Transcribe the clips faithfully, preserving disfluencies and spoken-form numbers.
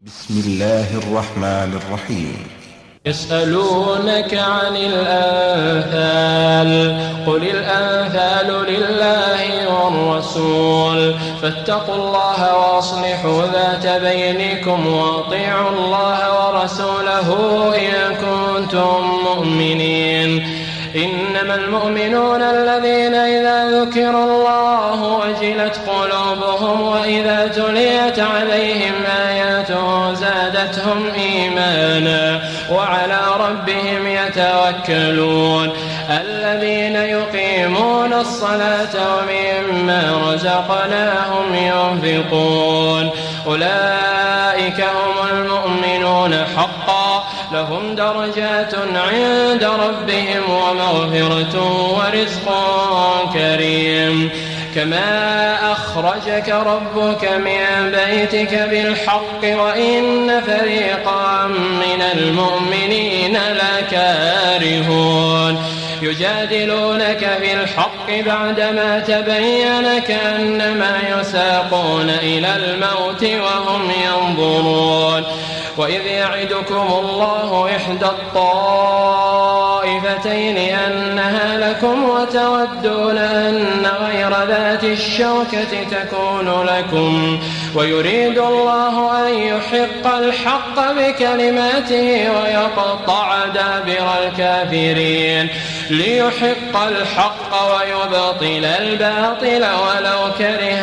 بسم الله الرحمن الرحيم. يسألونك عن الأنفال قل الأنفال لله والرسول فاتقوا الله وأصلحوا ذات بينكم وأطيعوا الله ورسوله إن كنتم مؤمنين. إنما المؤمنون الذين إذا ذكر الله وجلت قلوبهم وإذا تليت عليهم آياته زادتهم إيمانا وعلى ربهم يتوكلون. الذين يقيمون الصلاة ومما رزقناهم ينفقون أولئك هم المؤمنون حقا لهم درجات عند ربهم ومغفرة ورزق كريم. كما أخرجك ربك من بيتك بالحق وإن فريقا من المؤمنين لكارهون يجادلونك في الحق بعدما تبين كأنما يساقون إلى الموت وهم ينظرون. وإذ يعدكم الله إحدى الطائفتين أنها لكم وتودون أن غير ذات الشوكة تكون لكم ويريد الله أن يحق الحق بكلماته ويقطع دابر الكافرين ليحق الحق ويبطل الباطل ولو كره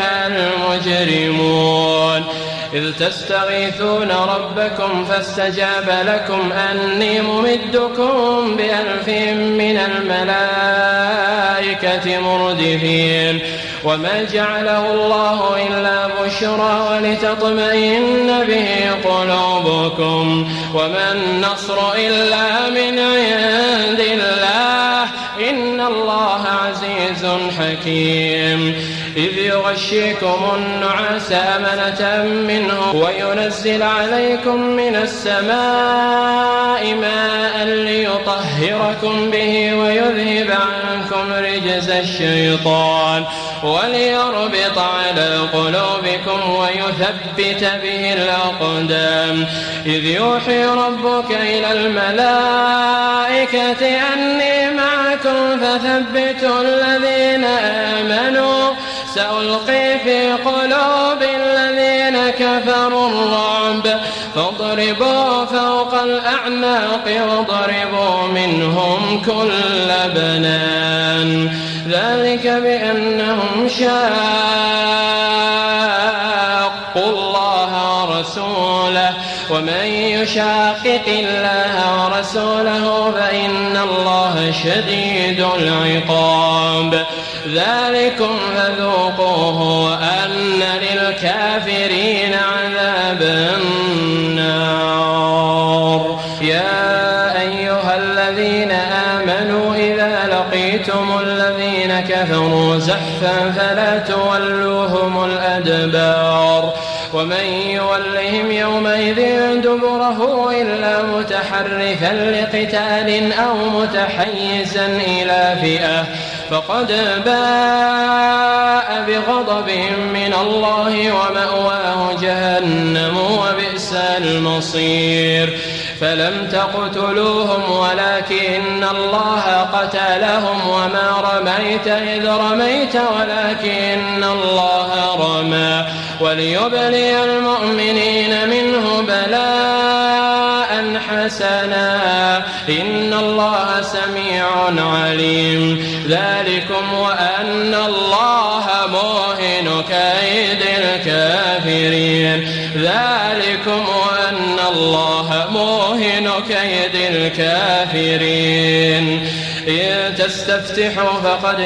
المجرمون. إذ تستغيثون ربكم فاستجاب لكم أني ممدكم بألف من الملائكة مردفين. وما جعله الله إلا بشرى ولتطمئن به قلوبكم وما النصر إلا من عند الله إن الله عزيز حكيم. إذ يغشيكم النعاس أمنة منه وينزل عليكم من السماء ماء ليطهركم به ويذهب عنكم رجز الشيطان وليربط على قلوبكم ويثبت به الأقدام. إذ يوحي ربك إلى الملائكة أني معكم فثبتوا الذين آمنوا سألقي في قلوب الذين كفروا الرعب فاضربوا فوق الأعناق واضربوا منهم كل بنان. ذلك بأنهم شاقوا الله ورسوله ومن يشاقق الله ورسوله فإن الله شديد العقاب. ذلكم فذوقوه وأن للكافرين عذاب النار. يا أيها الذين آمنوا إذا لقيتم الذين كفروا زحفا فلا تولوهم الأدبار ومن يولهم يومئذ دبره إلا متحرفا لقتال أو متحيزا إلى فئة فقد باء بغضب من الله ومأواه جهنم وبئس المصير. فلم تقتلوهم ولكن الله قتلهم وما رميت إذ رميت ولكن الله رمى وليبلي المؤمنين منه بلاء حسنا إن الله سميع عليم. ذلكم وأن الله موهن كيد الكافرين ذلكم وأن الله موهن كيد الكافرين. إن تستفتحوا فقد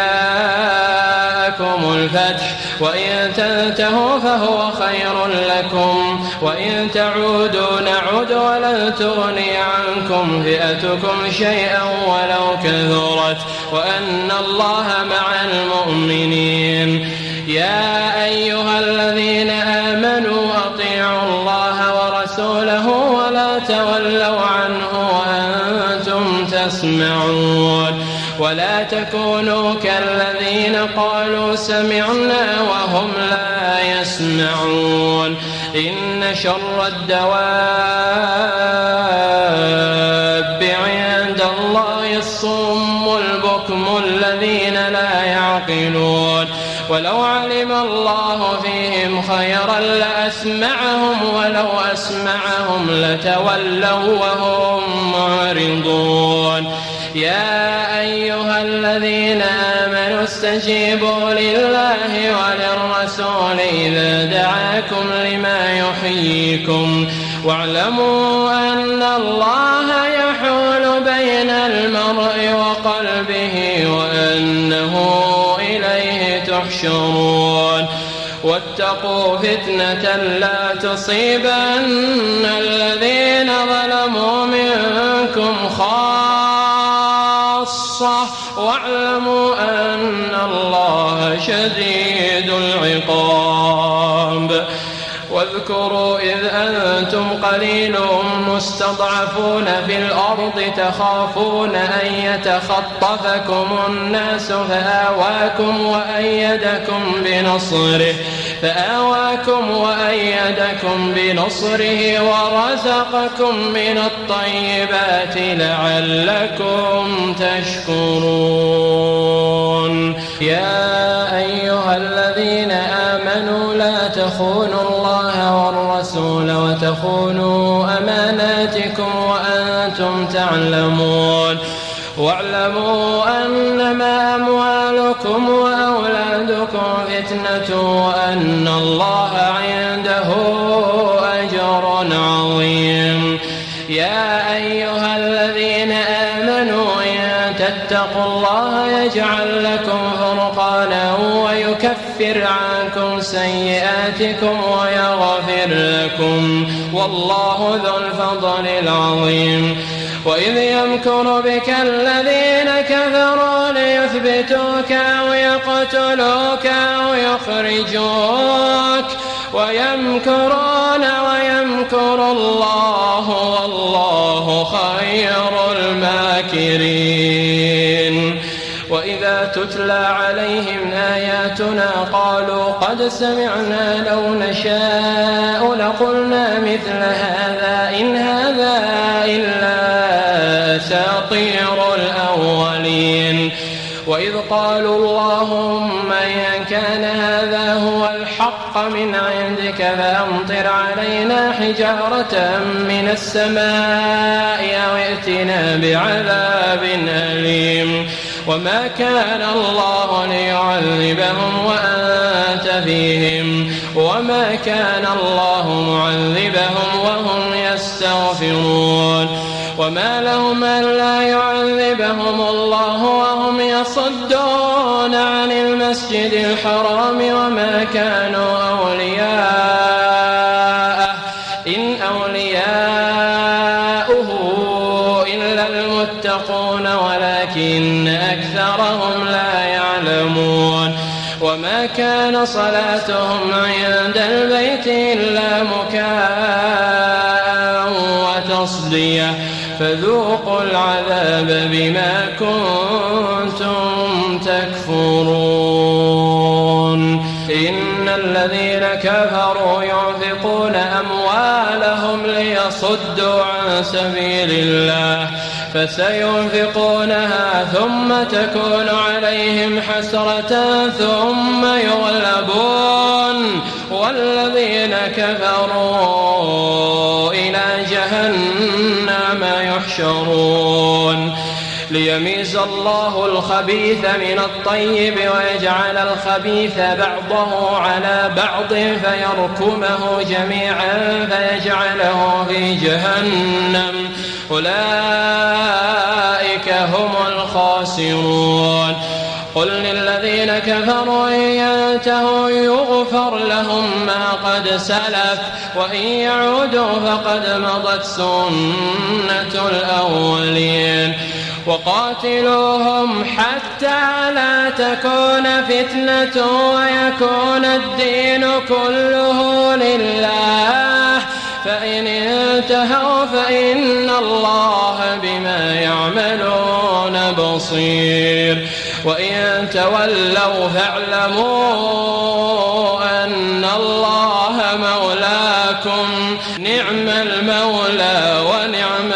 جاءكم الفتح وإن تنتهوا فهو خير لكم وإن تعودوا نعد ولن تغني عنكم فئتكم شيئا ولو كثرت وأن الله مع المؤمنين. يا أيها الذين آمنوا أطيعوا الله ورسوله ولا تولوا عنه وأنتم تسمعون. ولا تكونوا كالذين قالوا سمعنا وهم لا يسمعون. إن شر الدواب عند الله الصم البكم الذين لا يعقلون ولو علم الله فيهم خيرا لأسمعهم ولو أسمعهم لتولوا وهم معرضون يا أيها الذين آمنوا استجيبوا لله وللرسول إذا دعاكم لما يحييكم واعلموا أن الله يحول بين المرء وقلبه وأنه إليه تحشرون واتقوا فتنة لا تصيبن الذين ظلموا منكم خاصة واعلموا أن الله شديد العقاب واذكروا إذ أنتم قليل مستضعفون في الأرض تخافون أن يتخطفكم الناس فآواكم وأيدكم بنصره فآواكم وأيدكم بنصره ورزقكم من الطيبات لعلكم تشكرون يا أيها الذين آمنوا لا تخونوا الله والرسول وتخونوا أماناتكم وأنتم تعلمون واعلموا أنما أموالكم وأولادكم فتنة وأن الله عنده أجر عظيم يا أيها الذين آمنوا إن تتقوا الله يجعل لكم فرقانا ويكفر عنكم سيئاتكم ويغفر لكم والله ذو الفضل العظيم وإذ يمكر بك الذين كفروا ليثبتوك أو يقتلوك أو يخرجوك ويمكرون ويمكر الله والله خير الماكرين وإذا تتلى عليهم آياتنا قالوا قد سمعنا لو نشاء لقلنا مثل هذا إن هذا إلا أساطير الأولين وإذ قالوا اللهم إن كان هذا هو الحق من عندك فأمطر علينا حجارة من السماء أو ائتنا بعذاب أليم وما كان الله ليعذبهم وأنت فيهم وما كان الله معذبهم وهم يستغفرون وما لهم ألا يعذبهم الله وهم يصدون عن المسجد الحرام وما كانوا أولياءه إن أولياؤه إلا المتقون ولكن أكثرهم لا يعلمون وما كان صلاتهم عند البيت إلا مكاء وتصدية فذوقوا العذاب بما كنتم تكفرون إن الذين كفروا ينفقون أموالهم ليصدوا عن سبيل الله فسينفقونها ثم تكون عليهم حسرة ثم يغلبون والذين كفروا إلى جهنم يحشرون ليميز الله الخبيث من الطيب ويجعل الخبيث بعضه على بعض فيركمه جميعا فيجعله في جهنم أولئك هم الخاسرون قل للذين كفروا إن ينتهوا يغفر لهم ما قد سلف وإن يعودوا فقد مضت سنة الأولين وقاتلوهم حتى لا تكون فتنة ويكون الدين كله لله فإن انتهوا فإن الله بما يعملون بصير وإن تولوا فاعلموا أن الله مولاكم المولى ونعم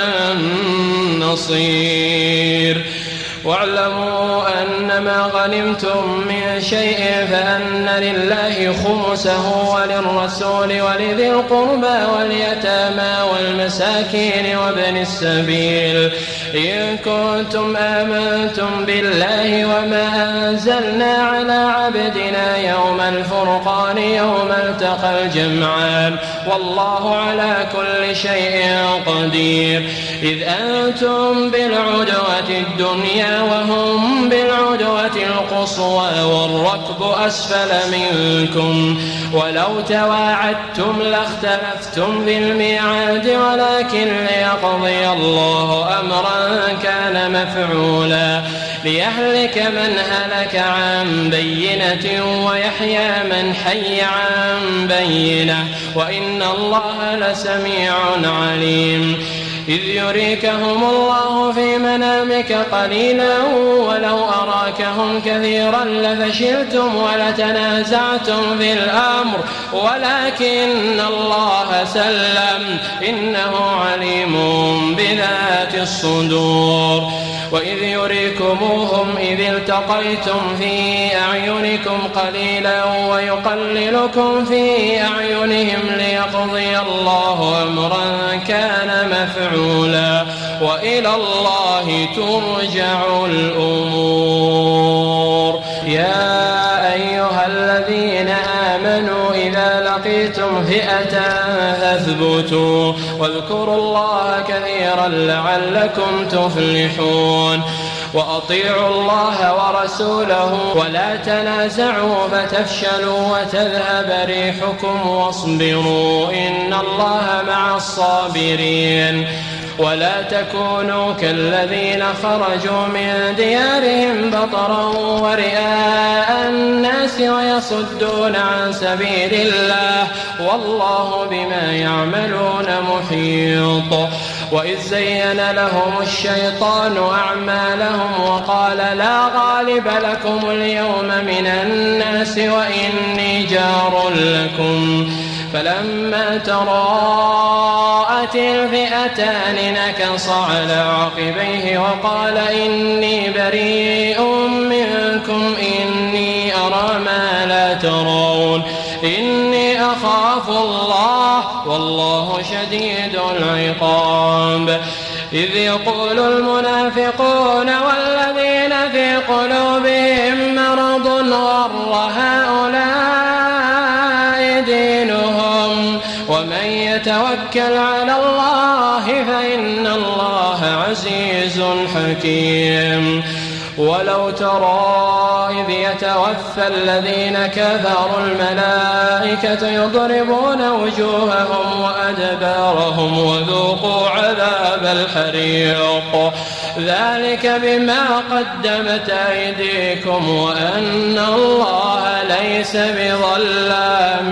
النصير. واعلموا أنما غنمتم من شيء فأن لله خمسه وللرسول ولذي القربى واليتامى والمساكين وابن السبيل إن كنتم آمنتم بالله وما أنزلنا على عبدنا يوم الفرقان يوم التقى الجمعان والله على كل شيء قدير. إذ أنتم بالعدوة الدنيا وهم بالعدوة القصوى والركب أسفل منكم ولو تواعدتم لاختلفتم بالميعاد ولكن ليقضي الله أمرا كان مفعولا ليهلك من هلك عن بينة ويحيى من حي عن بينة وإن الله لسميع عليم. إذ يريكهم الله في منامك قليلا ولو أراكهم كثيرا لفشلتم ولتنازعتم في الأمر ولكن الله سلم إنه عليم بذات الصدور. وإذ يريكموهم إذ التقيتم في أعينكم قليلا ويقللكم في أعينهم ليقضي الله أمرا كان مفعولا وإلى الله ترجع الأمور. يا أيها الذين آمنوا إذا لقيتم فئة فاثبتوا واذكروا الله كثيرا لعلكم تفلحون. وأطيعوا الله ورسوله ولا تنازعوا فتفشلوا وتذهب ريحكم واصبروا إن الله مع الصابرين. ولا تكونوا كالذين خرجوا من ديارهم بطرا ورئاء الناس ويصدون عن سبيل الله والله بما يعملون محيط. وإذ زين لهم الشيطان أعمالهم وقال لا غالب لكم اليوم من الناس وإني جار لكم فلما تراءت الفئتان نكص على عقبيه وقال إني بريء منكم إني أرى ما لا ترون إني أخاف الله والله شديد العقاب. إذ يقول المنافقون والذين في قلوبهم مرض غر هؤلاء دينهم ومن يتوكل على الله فإن الله عزيز حكيم. ولو ترى إذ يتوفى الذين كفروا الملائكة يضربون وجوههم وأدبارهم وذوقوا عذاب الحريق ذلك بما قدمت أيديكم وأن الله ليس بظلام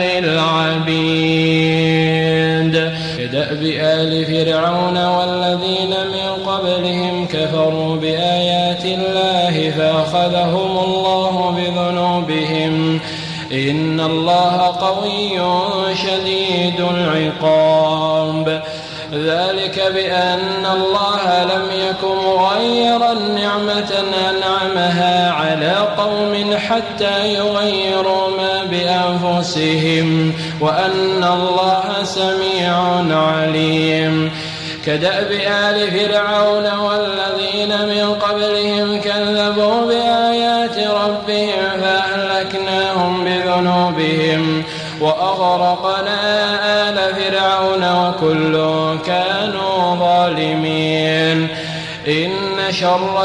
للعبيد. كدأب آل فرعون والذين من قبلهم كفروا بآيات الله فأخذهم الله بذنوبهم إن الله قوي شديد العقاب. ذلك بأن الله لم يكن مغيرا نعمة أنعمها على قوم حتى يغيروا ما بأنفسهم وأن الله سميع عليم. كدأب آل فرعون والذين من قبلهم كذبوا بآيات ربهم فأهلكناهم بذنوبهم وأغرقنا آل فرعون وكل كانوا ظالمين. إن شر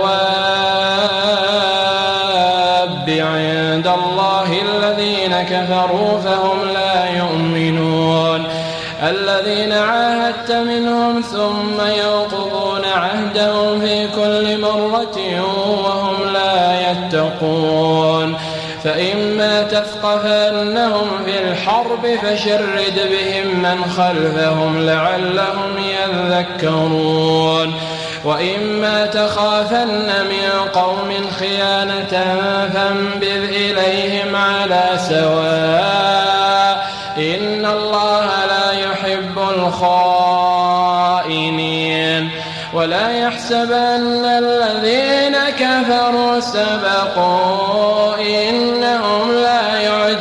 الدواب عند الله الذين كفروا فهم لا يؤمنون الذين عاهدت منهم ثم ينقضون عهدهم في كل مرة وهم لا يتقون. فإما تثقفنهم في الحرب فشرد بهم من خلفهم لعلهم يذكرون. وإما تخافن من قوم خيانة فانبذ إليهم على سواء إن الله لا يحب الخائنين ولا يحسبن الذين كفروا سبقوا إنهم لا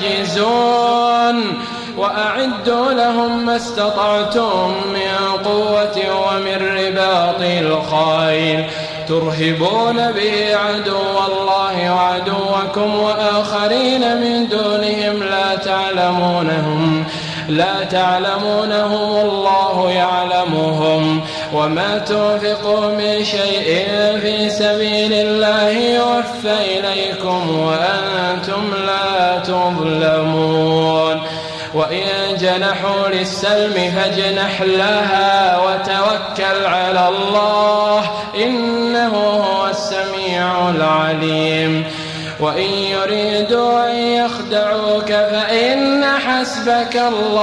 يعجزون وأعدوا لهم ما استطعتم من قوة ومن رباط الخيل ترهبون به عدو الله وعدوكم وآخرين من دونهم لا تعلمونهم لا تعلمونهم الله يعلمهم وما تنفقوا من شيء في سبيل الله يوفى إليكم وأنتم لا تظلمون وإن جنحوا للسلم فاجنح لها وتوكل على الله إنه هو السميع العليم وإن يريدوا أن يخدعوك فإن حسبك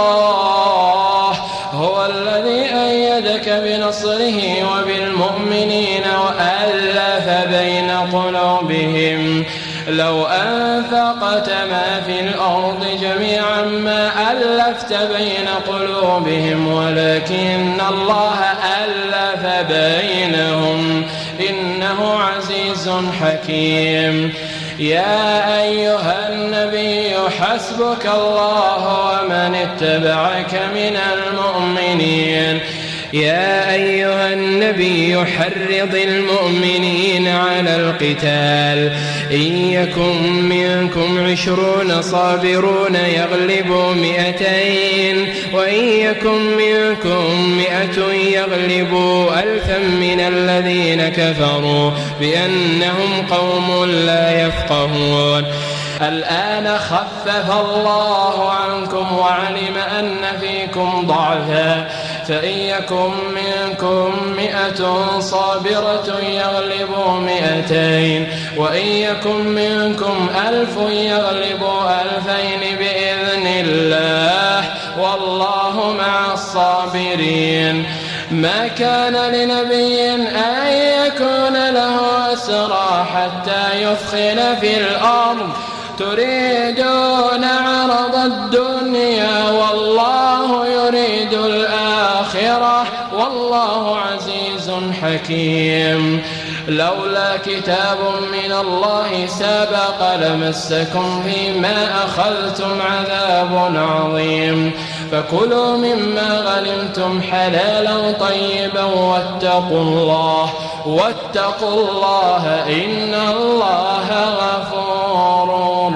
الله هو الذي أيدك بنصره وبالمؤمنين وألف بين قلوبهم لو أنفقت ما في الأرض جميعا ما ألفت بين قلوبهم ولكن الله ألف بينهم إنه عزيز حكيم يا أيها النبي حسبك الله ومن اتبعك من المؤمنين يا أيها النبي حرض المؤمنين على القتال إن يكن منكم عشرون صابرون يغلبوا مئتين وإن يكن منكم مئة يغلبوا ألفا من الذين كفروا بأنهم قوم لا يفقهون الآن خفف الله عنكم وعلم أن فيكم ضعفا فإن يكن منكم مئة صابرة يغلبوا مئتين وإن يكن منكم ألف يغلبوا ألفين بإذن الله والله مع الصابرين ما كان لنبي أن يكون له أسرى حتى يثخن في الأرض تريدون عرض الدنيا والله يريد الآخرة والله عزيز حكيم لولا كتاب من الله سبق لمسكم فيما أخذتم عذاب عظيم فكلوا مما غنمتم حلالا طيبا واتقوا الله واتقوا الله إن الله غفور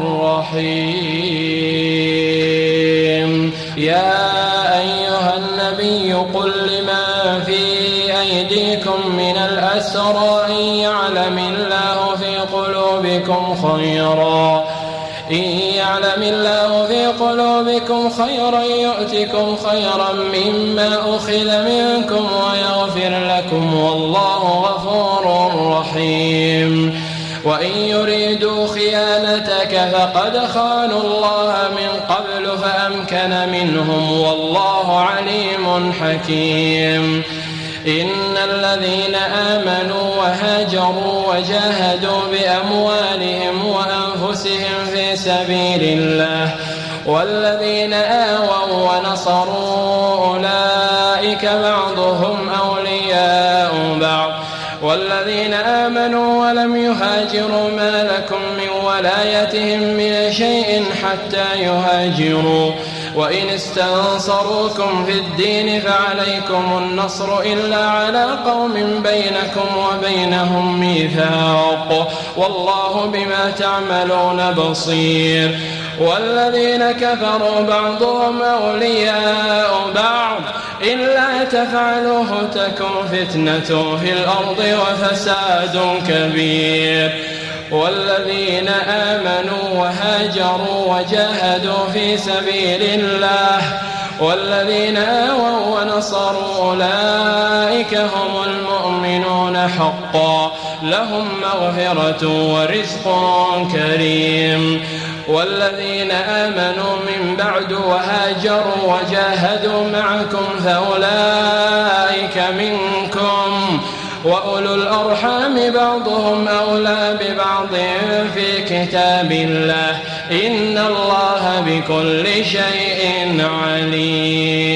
رحيم يا أيها النبي قل لمن في أيديكم من الأسرى إن يعلم الله في قلوبكم خيرا إن يعلم الله في قلوبكم خيرا يؤتكم خيرا مما أخذ منكم ويغفر لكم والله غفور رحيم وإن يريدوا خيانتك فقد خانوا الله من قبل فأمكن منهم والله عليم حكيم إن الذين آمنوا وهاجروا وجاهدوا بأموالهم وأنفسهم في سبيل الله والذين آووا ونصروا أولئك بعضهم أولياء بعض والذين آمنوا ولم يهاجروا ما لكم من ولايتهم من شيء حتى يهاجروا وإن استنصروكم في الدين فعليكم النصر إلا على قوم بينكم وبينهم ميثاق والله بما تعملون بصير والذين كفروا بعضهم أولياء بعض إلا تفعلوه تكن فتنة في الأرض وفساد كبير والذين آمنوا وهاجروا وجاهدوا في سبيل الله والذين آووا ونصروا أولئك هم المؤمنون حقا لهم مغفرة ورزق كريم والذين آمنوا من بعد وهاجروا وجاهدوا معكم فأولئك منكم وأولو الأرحام بعضهم أولى ببعض في كتاب الله إن الله بكل شيء عليم